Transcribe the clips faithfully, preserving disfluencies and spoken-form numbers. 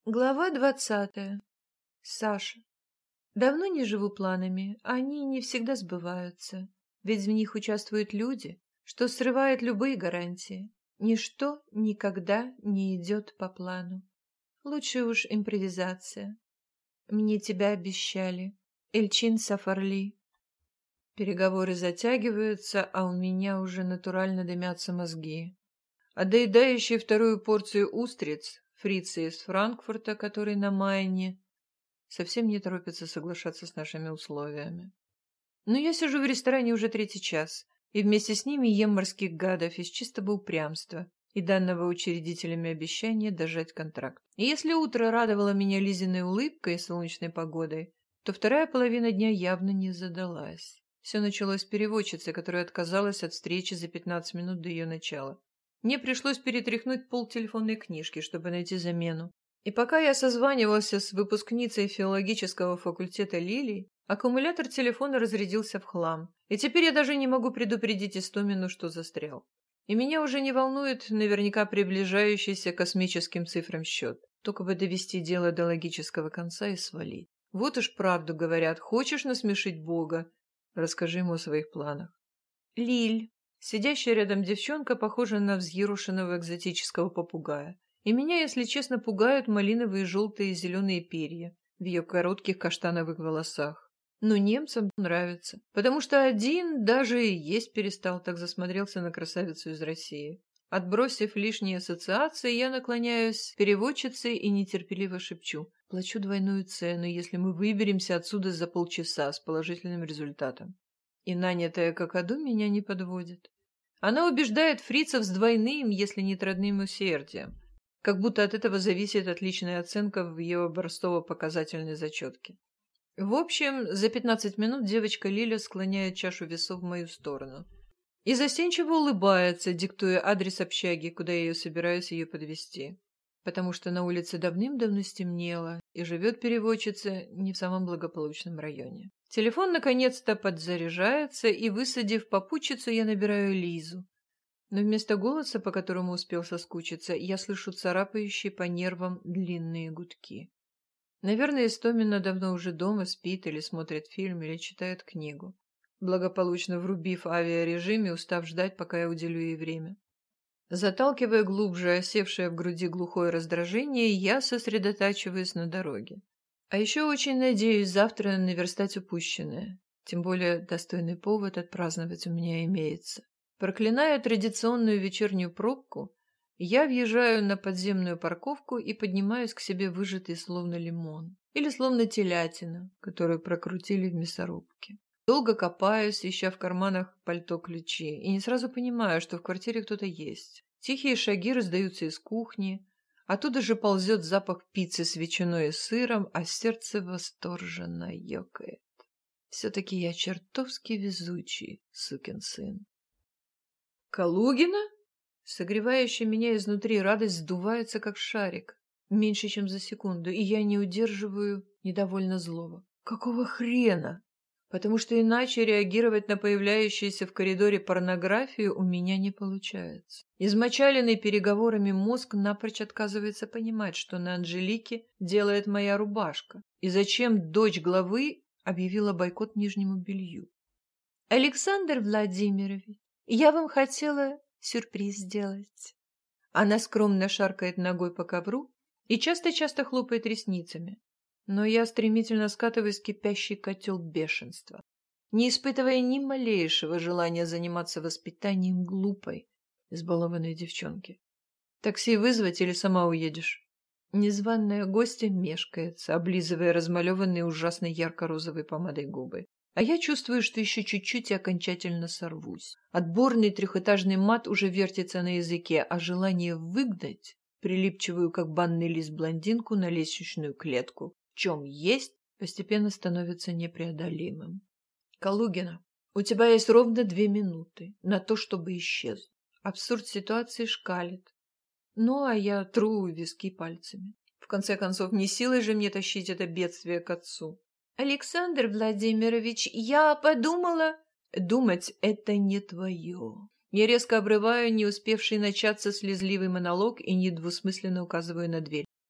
Глава двадцатая. Саша. Давно не живу планами, они не всегда сбываются, ведь в них участвуют люди, что срывает любые гарантии. Ничто никогда не идет по плану. Лучше уж импровизация. Мне тебя обещали. Эльчин Сафарли. Переговоры затягиваются, а у меня уже натурально дымятся мозги. А доедающий вторую порцию устриц фрицы из Франкфурта, который на Майне, совсем не торопится соглашаться с нашими условиями. Но я сижу в ресторане уже третий час, и вместе с ними ем морских гадов из чистого упрямства и данного учредителями обещания дожать контракт. И если утро радовало меня Лизиной улыбкой и солнечной погодой, то вторая половина дня явно не задалась. Все началось с переводчицы, которая отказалась от встречи за пятнадцать минут до ее начала. Мне пришлось перетряхнуть пол телефонной книжки, чтобы найти замену. И пока я созванивался с выпускницей филологического факультета Лилией, аккумулятор телефона разрядился в хлам, и теперь я даже не могу предупредить Истомину, что застрял. И меня уже не волнует наверняка приближающийся к космическим цифрам счет. Только бы довести дело до логического конца и свалить. Вот уж правду говорят, хочешь насмешить Бога? Расскажи ему о своих планах. Лиль. Сидящая рядом девчонка похожа на взъерошенного экзотического попугая. И меня, если честно, пугают малиновые, желтые и зеленые перья в ее коротких каштановых волосах. Но немцам нравится, потому что один даже и есть перестал, так засмотрелся на красавицу из России. Отбросив лишние ассоциации, я наклоняюсь к переводчице и нетерпеливо шепчу: плачу двойную цену, если мы выберемся отсюда за полчаса с положительным результатом. И нанятая какаду меня не подводит. Она убеждает фрицев с двойным, если не тройным усердием, как будто от этого зависит отличная оценка в ее образцово-показательной зачетке. В общем, за пятнадцать минут девочка Лиля склоняет чашу весов в мою сторону и застенчиво улыбается, диктуя адрес общаги, куда я ее собираюсь ее подвезти, потому что на улице давным-давно стемнело, и живет переводчица не в самом благополучном районе. Телефон наконец-то подзаряжается, и, высадив попутчицу, я набираю Лизу. Но вместо голоса, по которому успел соскучиться, я слышу царапающие по нервам длинные гудки. Наверное, Истомина давно уже дома спит или смотрит фильм, или читает книгу, благополучно врубив авиарежим и устав ждать, пока я уделю ей время. Заталкивая глубже осевшее в груди глухое раздражение, я сосредотачиваюсь на дороге. А еще очень надеюсь завтра наверстать упущенное. Тем более достойный повод отпраздновать у меня имеется. Проклиная традиционную вечернюю пробку, я въезжаю на подземную парковку и поднимаюсь к себе выжатый словно лимон. Или словно телятина, которую прокрутили в мясорубке. Долго копаюсь, ища в карманах пальто ключи, и не сразу понимаю, что в квартире кто-то есть. Тихие шаги раздаются из кухни. Оттуда же ползет запах пиццы с ветчиной и сыром, а сердце восторженно ёкает. Все-таки я чертовски везучий, сукин сын. Калугина? Согревающая меня изнутри радость сдувается, как шарик, меньше, чем за секунду, и я не удерживаю недовольно злого. Какого хрена? Потому что иначе реагировать на появляющуюся в коридоре порнографию у меня не получается. Измочаленный переговорами мозг напрочь отказывается понимать, что на Анжелике делает моя рубашка, и зачем дочь главы объявила бойкот нижнему белью. «Александр Владимирович, я вам хотела сюрприз сделать». Она скромно шаркает ногой по ковру и часто-часто хлопает ресницами. Но я стремительно скатываюсь в кипящий котел бешенства, не испытывая ни малейшего желания заниматься воспитанием глупой, избалованной девчонки. Такси вызвать или сама уедешь? Незваная гостья мешкается, облизывая размалеванные ужасно ярко-розовой помадой губы. А я чувствую, что еще чуть-чуть и окончательно сорвусь. Отборный трехэтажный мат уже вертится на языке, а желание выгнать прилипчивую, как банный лист, блондинку на лестничную клетку, в чем есть, постепенно становится непреодолимым. Калугина, у тебя есть ровно две минуты на то, чтобы исчезнуть. Абсурд ситуации шкалит. Ну, а я тру виски пальцами. В конце концов, не силой же мне тащить это бедствие к отцу. Александр Владимирович, я подумала... Думать — это не твое. Я резко обрываю не успевший начаться слезливый монолог и недвусмысленно указываю на дверь.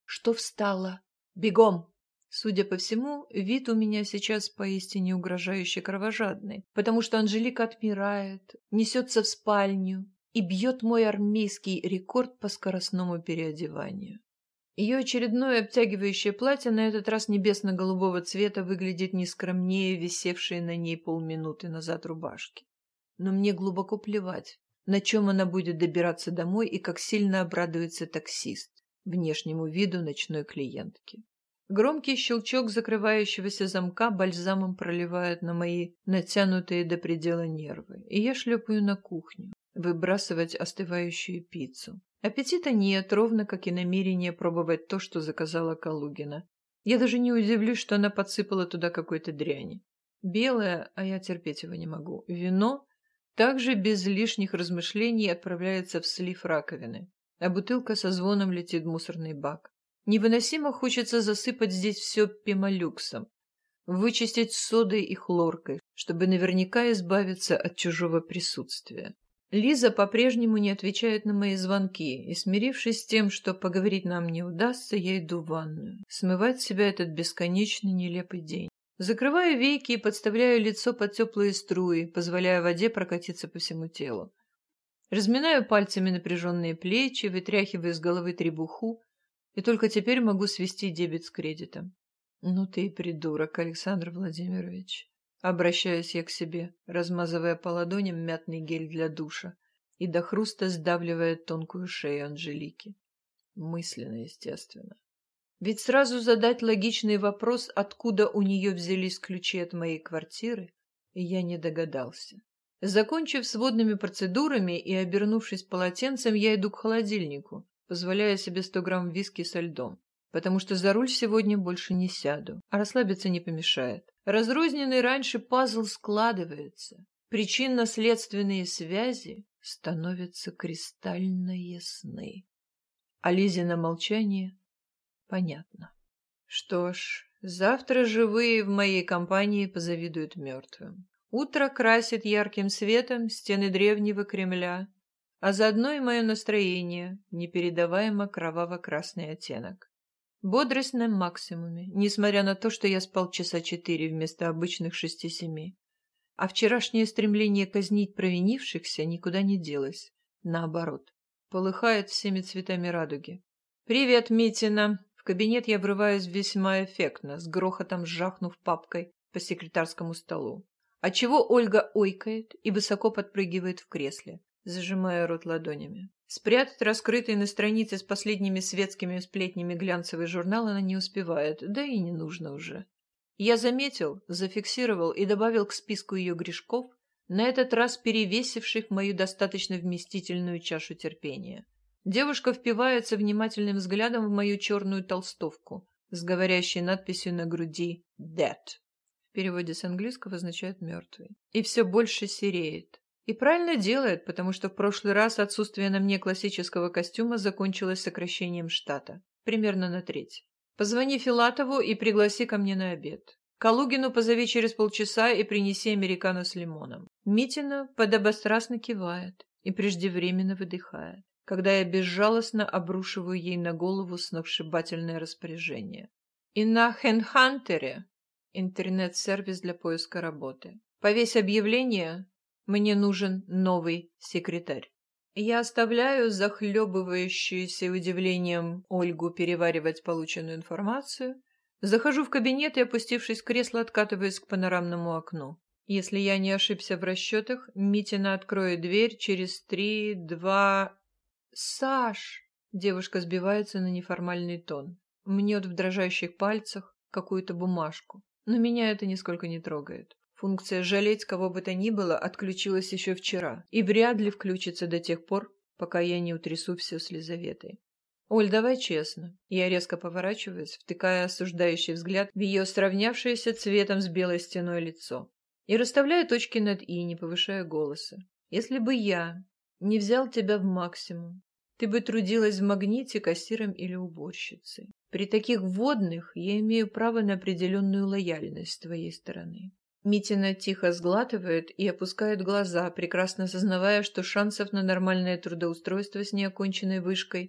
Что встала? Бегом! Судя по всему, вид у меня сейчас поистине угрожающе кровожадный, потому что Анжелика отмирает, несется в спальню и бьет мой армейский рекорд по скоростному переодеванию. Ее очередное обтягивающее платье на этот раз небесно-голубого цвета выглядит не скромнее висевшей на ней полминуты назад рубашки. Но мне глубоко плевать, на чем она будет добираться домой и как сильно обрадуется таксист внешнему виду ночной клиентки. Громкий щелчок закрывающегося замка бальзамом проливает на мои натянутые до предела нервы, и я шлепаю на кухню, выбрасывать остывающую пиццу. Аппетита нет, ровно как и намерение пробовать то, что заказала Калугина. Я даже не удивлюсь, что она подсыпала туда какой-то дряни. Белое, а я терпеть его не могу, вино также без лишних размышлений отправляется в слив раковины, а бутылка со звоном летит в мусорный бак. Невыносимо хочется засыпать здесь все пемолюксом, вычистить содой и хлоркой, чтобы наверняка избавиться от чужого присутствия. Лиза по-прежнему не отвечает на мои звонки, и, смирившись с тем, что поговорить нам не удастся, я иду в ванную, смывать с себя этот бесконечный нелепый день. Закрываю веки и подставляю лицо под теплые струи, позволяя воде прокатиться по всему телу. Разминаю пальцами напряженные плечи, вытряхиваю с головы требуху, и только теперь могу свести дебет с кредитом. Ну ты и придурок, Александр Владимирович. Обращаюсь я к себе, размазывая по ладоням мятный гель для душа и до хруста сдавливая тонкую шею Анжелики. Мысленно, естественно. Ведь сразу задать логичный вопрос, откуда у нее взялись ключи от моей квартиры, я не догадался. Закончив с водными процедурами и обернувшись полотенцем, я иду к холодильнику, позволяя себе сто грамм виски со льдом, потому что за руль сегодня больше не сяду, а расслабиться не помешает. Разрозненный раньше пазл складывается, причинно-следственные связи становятся кристально ясны. А Лизино молчание понятно. Что ж, завтра живые в моей компании позавидуют мертвым. Утро красит ярким светом стены древнего Кремля, а заодно и мое настроение, непередаваемо кроваво-красный оттенок. Бодрость на максимуме, несмотря на то, что я спал часа четыре вместо обычных шести-семи. А вчерашнее стремление казнить провинившихся никуда не делось. Наоборот, полыхает всеми цветами радуги. «Привет, Митина!» В кабинет я врываюсь весьма эффектно, с грохотом сжахнув папкой по секретарскому столу. Отчего Ольга ойкает и высоко подпрыгивает в кресле, зажимая рот ладонями. Спрятать раскрытый на странице с последними светскими сплетнями глянцевый журнал она не успевает, да и не нужно уже. Я заметил, зафиксировал и добавил к списку ее грешков, на этот раз перевесивших мою достаточно вместительную чашу терпения. Девушка впивается внимательным взглядом в мою черную толстовку с говорящей надписью на груди «Dead». В переводе с английского означает «мертвый». И все больше сереет. И правильно делает, потому что в прошлый раз отсутствие на мне классического костюма закончилось сокращением штата. Примерно на треть. Позвони Филатову и пригласи ко мне на обед. Калугину позови через полчаса и принеси американо с лимоном. Митина подобострастно кивает и преждевременно выдыхает, когда я безжалостно обрушиваю ей на голову сногсшибательное распоряжение. И на Хендхантере, интернет-сервис для поиска работы, повесь объявление: «Мне нужен новый секретарь». Я оставляю захлебывающуюся удивлением Ольгу переваривать полученную информацию, захожу в кабинет и, опустившись в кресло, откатываюсь к панорамному окну. Если я не ошибся в расчетах, Митина откроет дверь через три, два... «Саш!» Девушка сбивается на неформальный тон, мнет в дрожащих пальцах какую-то бумажку, но меня это нисколько не трогает. Функция «жалеть кого бы то ни было» отключилась еще вчера и вряд ли включится до тех пор, пока я не утрясу все с Лизаветой. «Оль, давай честно». Я резко поворачиваюсь, втыкая осуждающий взгляд в ее сравнявшееся цветом с белой стеной лицо, и расставляю точки над «и», не повышая голоса. «Если бы я не взял тебя в максимум, ты бы трудилась в «Магните» кассиром или уборщицей. При таких вводных я имею право на определенную лояльность с твоей стороны». Митина тихо сглатывает и опускает глаза, прекрасно сознавая, что шансов на нормальное трудоустройство с неоконченной вышкой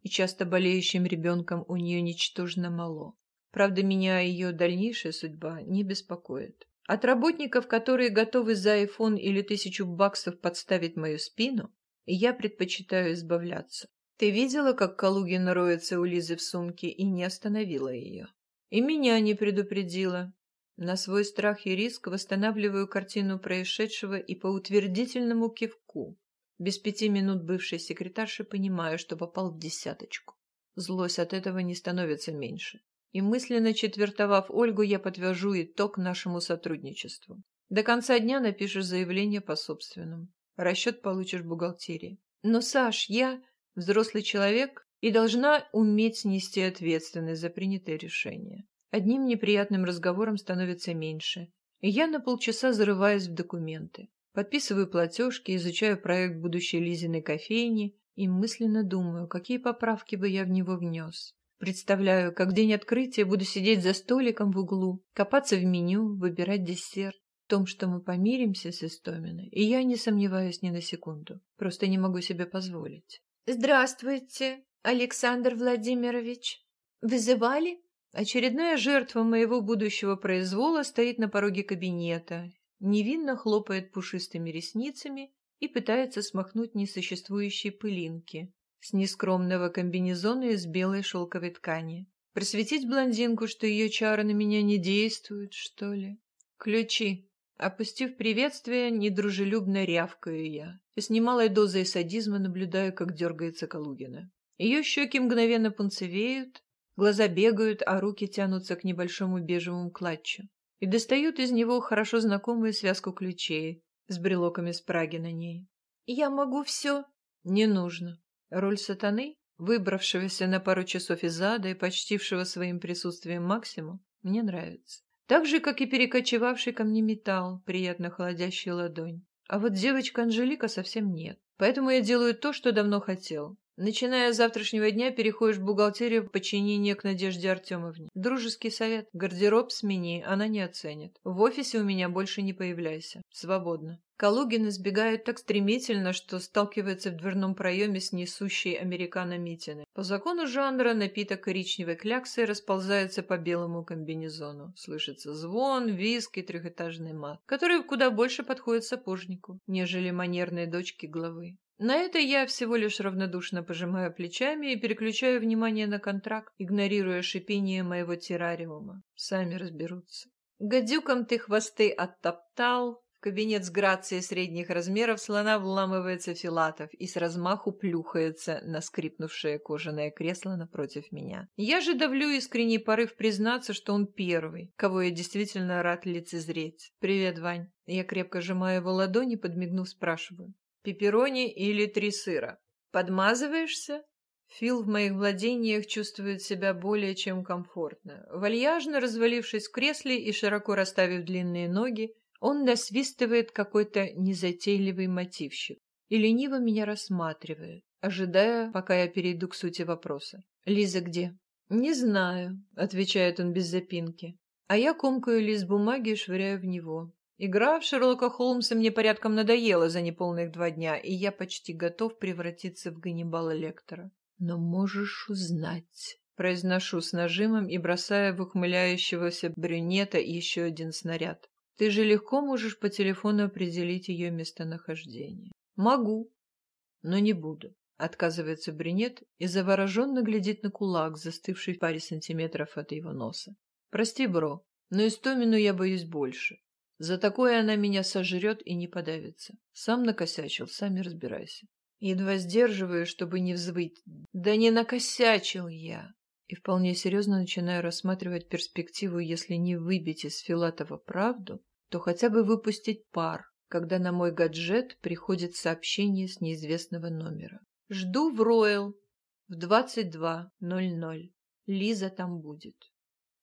и часто болеющим ребенком у нее ничтожно мало. Правда, меня ее дальнейшая судьба не беспокоит. От работников, которые готовы за айфон или тысячу баксов подставить мою спину, я предпочитаю избавляться. Ты видела, как Калугина роется у Лизы в сумке и не остановила ее? И меня не предупредила. На свой страх и риск восстанавливаю картину происшедшего и по утвердительному кивку. Без пяти минут бывшей секретарши понимаю, что попал в десяточку. Злость от этого не становится меньше. И мысленно четвертовав Ольгу, я подвяжу итог нашему сотрудничеству. До конца дня напишешь заявление по собственному. Расчет получишь в бухгалтерии. Но, Саш, я взрослый человек и должна уметь нести ответственность за принятое решение. Одним неприятным разговором становится меньше, и я на полчаса зарываюсь в документы. Подписываю платежки, изучаю проект будущей Лизиной кофейни и мысленно думаю, какие поправки бы я в него внес. Представляю, как в день открытия буду сидеть за столиком в углу, копаться в меню, выбирать десерт. В том, что мы помиримся с Истоминой, и я не сомневаюсь ни на секунду. Просто не могу себе позволить. «Здравствуйте, Александр Владимирович. Вызывали?» Очередная жертва моего будущего произвола стоит на пороге кабинета, невинно хлопает пушистыми ресницами и пытается смахнуть несуществующие пылинки с нескромного комбинезона из белой шелковой ткани. Просветить блондинку, что ее чары на меня не действуют, что ли? «Ключи!» Опустив приветствие, недружелюбно рявкаю я и с немалой дозой садизма наблюдаю, как дергается Калугина. Ее щеки мгновенно пунцевеют, глаза бегают, а руки тянутся к небольшому бежевому клатчу и достают из него хорошо знакомую связку ключей с брелоками с Праги на ней. «Я могу все?» «Не нужно». Роль сатаны, выбравшегося на пару часов из ада и почтившего своим присутствием максимум, мне нравится. Так же, как и перекочевавший ко мне металл, приятно холодящий ладонь. А вот девочка Анжелика совсем нет. Поэтому я делаю то, что давно хотел. Начиная с завтрашнего дня переходишь в бухгалтерию в подчинение к Надежде Артемовне. Дружеский совет. Гардероб смени, она не оценит. В офисе у меня больше не появляйся. Свободно. Калугин избегает так стремительно, что сталкивается в дверном проеме с несущей американо Митиной. По закону жанра напиток коричневой кляксой расползается по белому комбинезону. Слышится звон, визг и трехэтажный мат, который куда больше подходит сапожнику, нежели манерной дочке главы. На это я всего лишь равнодушно пожимаю плечами и переключаю внимание на контракт, игнорируя шипение моего террариума. Сами разберутся. Гадюкам ты хвосты оттоптал. В кабинет с грацией средних размеров слона вламывается Филатов и с размаху плюхается на скрипнувшее кожаное кресло напротив меня. Я же давлю искренний порыв признаться, что он первый, кого я действительно рад лицезреть. «Привет, Вань». Я крепко сжимаю его ладони, подмигнув, спрашиваю. «Пепперони или три сыра? Подмазываешься?» Фил в моих владениях чувствует себя более чем комфортно. Вальяжно развалившись в кресле и широко расставив длинные ноги, он насвистывает какой-то незатейливый мотивчик и лениво меня рассматривает, ожидая, пока я перейду к сути вопроса. «Лиза где?» «Не знаю», — отвечает он без запинки. А я комкаю лист бумаги и швыряю в него. Игра в Шерлока Холмса мне порядком надоела за неполных два дня, и я почти готов превратиться в Ганнибала Лектора. «Но можешь узнать», — произношу с нажимом и бросая в ухмыляющегося брюнета еще один снаряд. «Ты же легко можешь по телефону определить ее местонахождение». «Могу, но не буду», — отказывается брюнет и завороженно глядит на кулак, застывший в паре сантиметров от его носа. «Прости, бро, но Истомину я боюсь больше. За такое она меня сожрет и не подавится. Сам накосячил, сами разбирайся». Едва сдерживаю, чтобы не взвыть. «Да не накосячил я!» И вполне серьезно начинаю рассматривать перспективу, если не выбить из Филатова правду, то хотя бы выпустить пар, когда на мой гаджет приходит сообщение с неизвестного номера. «Жду в Роyal в двадцать два ноль ноль. Лиза там будет».